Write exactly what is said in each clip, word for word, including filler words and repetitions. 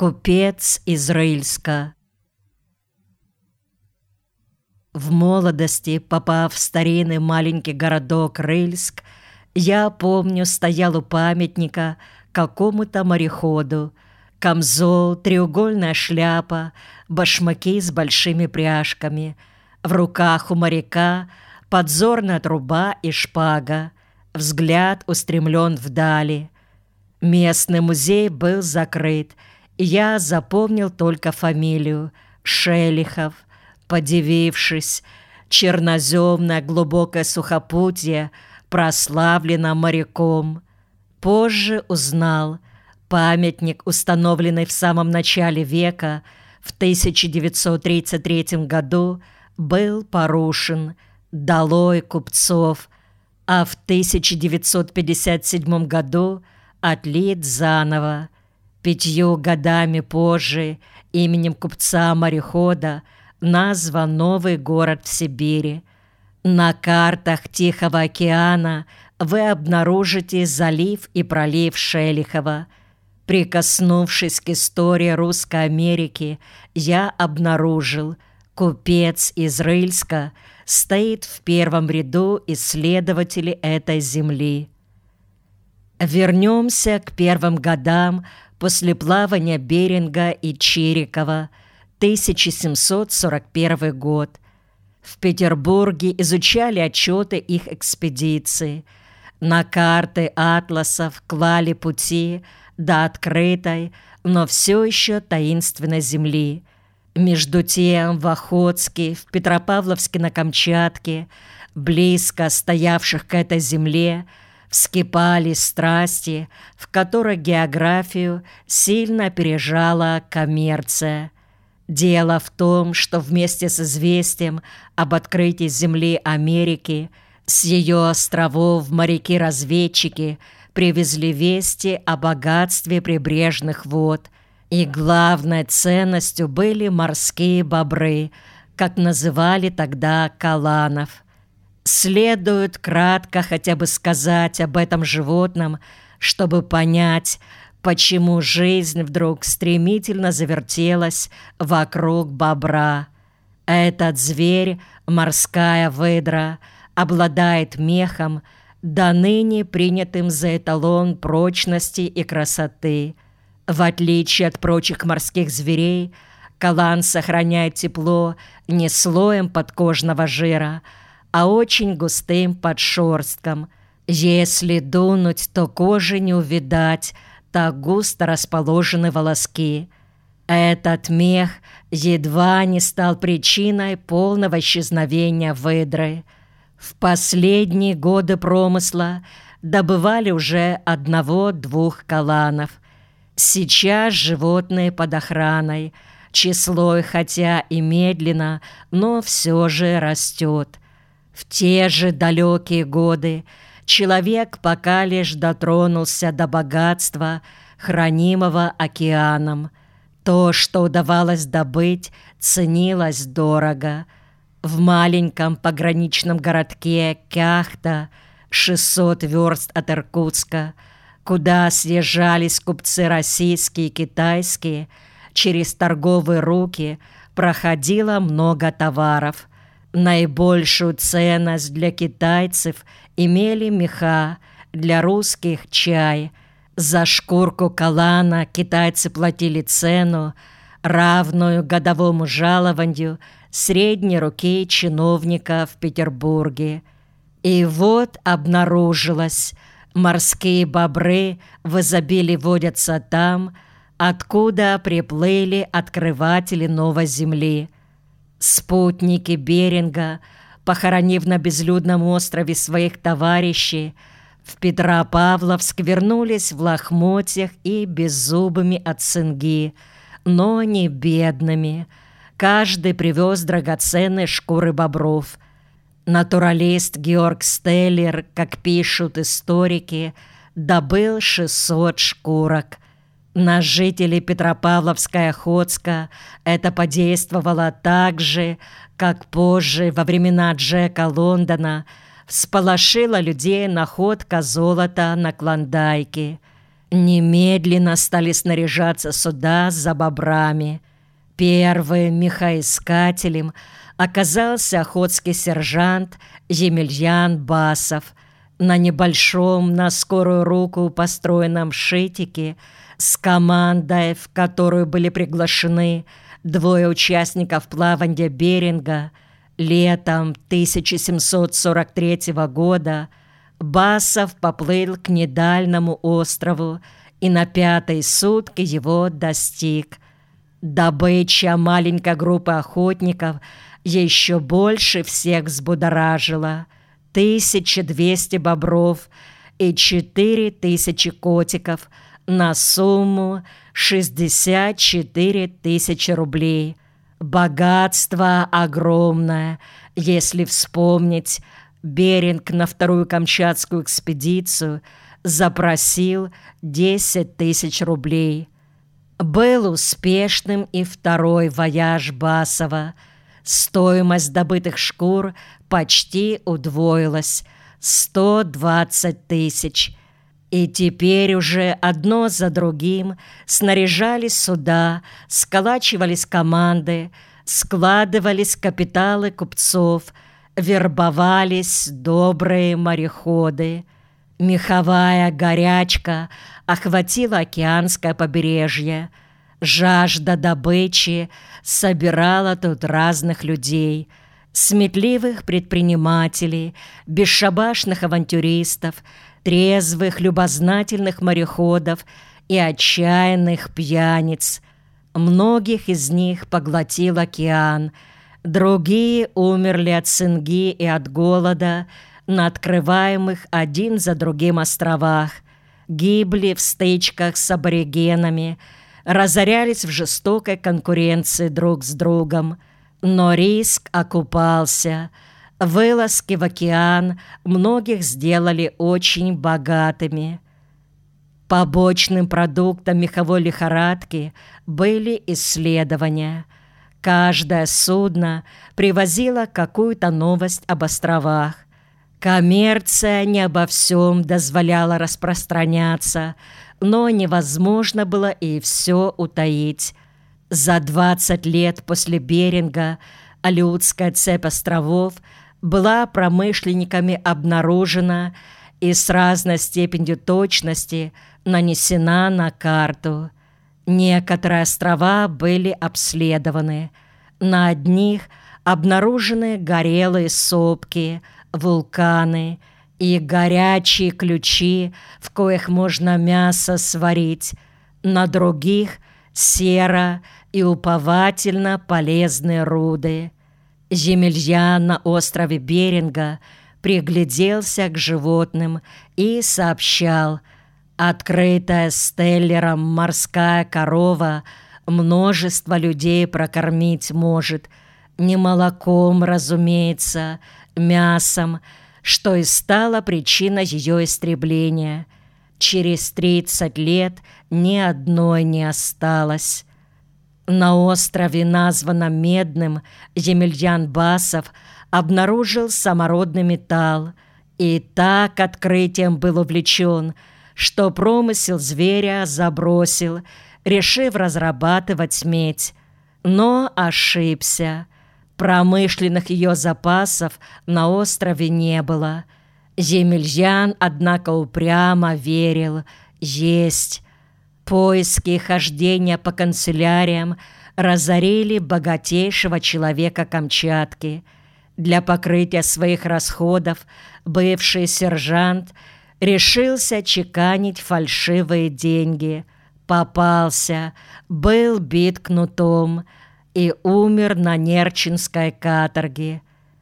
Купец из Рыльска. В молодости, попав в старинный маленький городок Рыльск, я, помню, стоял у памятника какому-то мореходу. Камзол, треугольная шляпа, башмаки с большими пряжками. В руках у моряка подзорная труба и шпага. Взгляд устремлен вдали. Местный музей был закрыт, и я запомнил только фамилию — Шелихов. Подивившись, черноземное глубокое сухопутье прославлено моряком. Позже узнал, памятник, установленный в самом начале века, в тысяча девятьсот тридцать третьем году, был порушен, долой купцов, а в тысяча девятьсот пятьдесят седьмом году отлит заново. Пятью годами позже именем купца-морехода назван новый город в Сибири. На картах Тихого океана вы обнаружите залив и пролив Шелихова. Прикоснувшись к истории Русской Америки, я обнаружил, купец из Рыльска стоит в первом ряду исследователей этой земли. Вернемся к первым годам после плавания Беринга и Чирикова, тысяча семьсот сорок первый год. В Петербурге изучали отчеты их экспедиции. На карты атласов клали пути до открытой, но все еще таинственной земли. Между тем в Охотске, в Петропавловске на Камчатке, близко стоявших к этой земле, вскипали страсти, в которых географию сильно опережала коммерция. Дело в том, что вместе с известием об открытии земли Америки с ее островов моряки-разведчики привезли вести о богатстве прибрежных вод, и главной ценностью были морские бобры, как называли тогда каланов. Следует кратко хотя бы сказать об этом животном, чтобы понять, почему жизнь вдруг стремительно завертелась вокруг бобра. Этот зверь, морская выдра, обладает мехом, до ныне принятым за эталон прочности и красоты. В отличие от прочих морских зверей, калан сохраняет тепло не слоем подкожного жира, а очень густым подшерстком. Если дунуть, то кожи не увидать, так густо расположены волоски. Этот мех едва не стал причиной полного исчезновения выдры. В последние годы промысла добывали уже одного-двух каланов. Сейчас животные под охраной. Число их, хотя и медленно, но все же растет. В те же далекие годы человек пока лишь дотронулся до богатства, хранимого океаном. То, что удавалось добыть, ценилось дорого. В маленьком пограничном городке Кяхта, шестьсот верст от Иркутска, куда съезжались купцы российские и китайские, через торговые руки проходило много товаров. Наибольшую ценность для китайцев имели меха, для русских – чай. За шкурку калана китайцы платили цену, равную годовому жалованию средней руки чиновника в Петербурге. И вот обнаружилось, морские бобры в изобилии водятся там, откуда приплыли открыватели новой земли. Спутники Беринга, похоронив на безлюдном острове своих товарищей, в Петропавловск вернулись в лохмотьях и беззубыми от цинги, но не бедными. Каждый привез драгоценные шкуры бобров. Натуралист Георг Стеллер, как пишут историки, добыл шестьсот шкурок. На жителей Петропавловска и Охотска это подействовало так же, как позже, во времена Джека Лондона, всполошила людей находка золота на Клондайке. Немедленно стали снаряжаться суда за бобрами. Первым мехоискателем оказался охотский сержант Емельян Басов. На небольшом, на скорую руку построенном шитике с командой, в которую были приглашены двое участников плавания Беринга, летом тысяча семьсот сорок третьего года Басов поплыл к Недальному острову и на пятой сутки его достиг. Добыча маленькой группы охотников еще больше всех взбудоражила. тысяча двести бобров и четыре тысячи котиков на сумму шестьдесят четыре тысячи рублей. Богатство огромное, если вспомнить, Беринг на вторую Камчатскую экспедицию запросил десять тысяч рублей. Был успешным и второй вояж Басова. Стоимость добытых шкур почти удвоилась – сто двадцать тысяч. И теперь уже одно за другим снаряжались суда, сколачивались команды, складывались капиталы купцов, вербовались добрые мореходы. Меховая горячка охватила океанское побережье. Жажда добычи собирала тут разных людей, сметливых предпринимателей, бесшабашных авантюристов, трезвых, любознательных мореходов и отчаянных пьяниц. Многих из них поглотил океан, другие умерли от цинги и от голода на открываемых один за другим островах, гибли в стычках с аборигенами, разорялись в жестокой конкуренции друг с другом. Но риск окупался. Вылазки в океан многих сделали очень богатыми. Побочным продуктом меховой лихорадки были исследования. Каждое судно привозило какую-то новость об островах. Коммерция не обо всем дозволяла распространяться, но невозможно было и все утаить. За двадцать лет после Беринга Алеутская цепь островов была промышленниками обнаружена и с разной степенью точности нанесена на карту. Некоторые острова были обследованы. На одних обнаружены горелые сопки, вулканы и горячие ключи, в коих можно мясо сварить. На других — сера и уповательно полезные руды. Емельян на острове Беринга пригляделся к животным и сообщал: открытая Стеллером морская корова множество людей прокормить может, не молоком, разумеется, мясом, что и стало причиной ее истребления. Через тридцать лет ни одной не осталось. На острове, названном Медным, Емельян Басов обнаружил самородный металл и так открытием был увлечен, что промысел зверя забросил, решив разрабатывать медь. Но ошибся. Промышленных ее запасов на острове не было. Емельян, однако, упрямо верил: есть. Поиски и хождения по канцеляриям разорили богатейшего человека Камчатки. Для покрытия своих расходов бывший сержант решился чеканить фальшивые деньги. Попался, был бит кнутом и умер на Нерчинской каторге.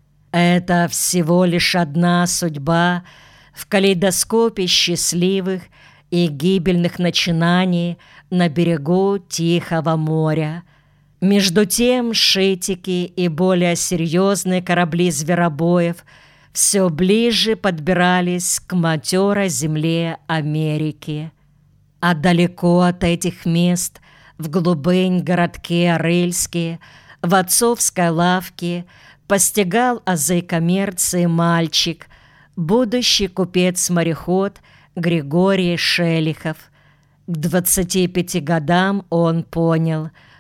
Это всего лишь одна судьба в калейдоскопе счастливых и гибельных начинаний на берегу Тихого моря. Между тем шитики и более серьезные корабли зверобоев все ближе подбирались к матерой земле Америки. А далеко от этих мест, в глубынь городке Рыльске, в отцовской лавке, постигал азы коммерции мальчик, будущий купец-мореход Григорий Шелихов. К двадцати пяти годам он понял,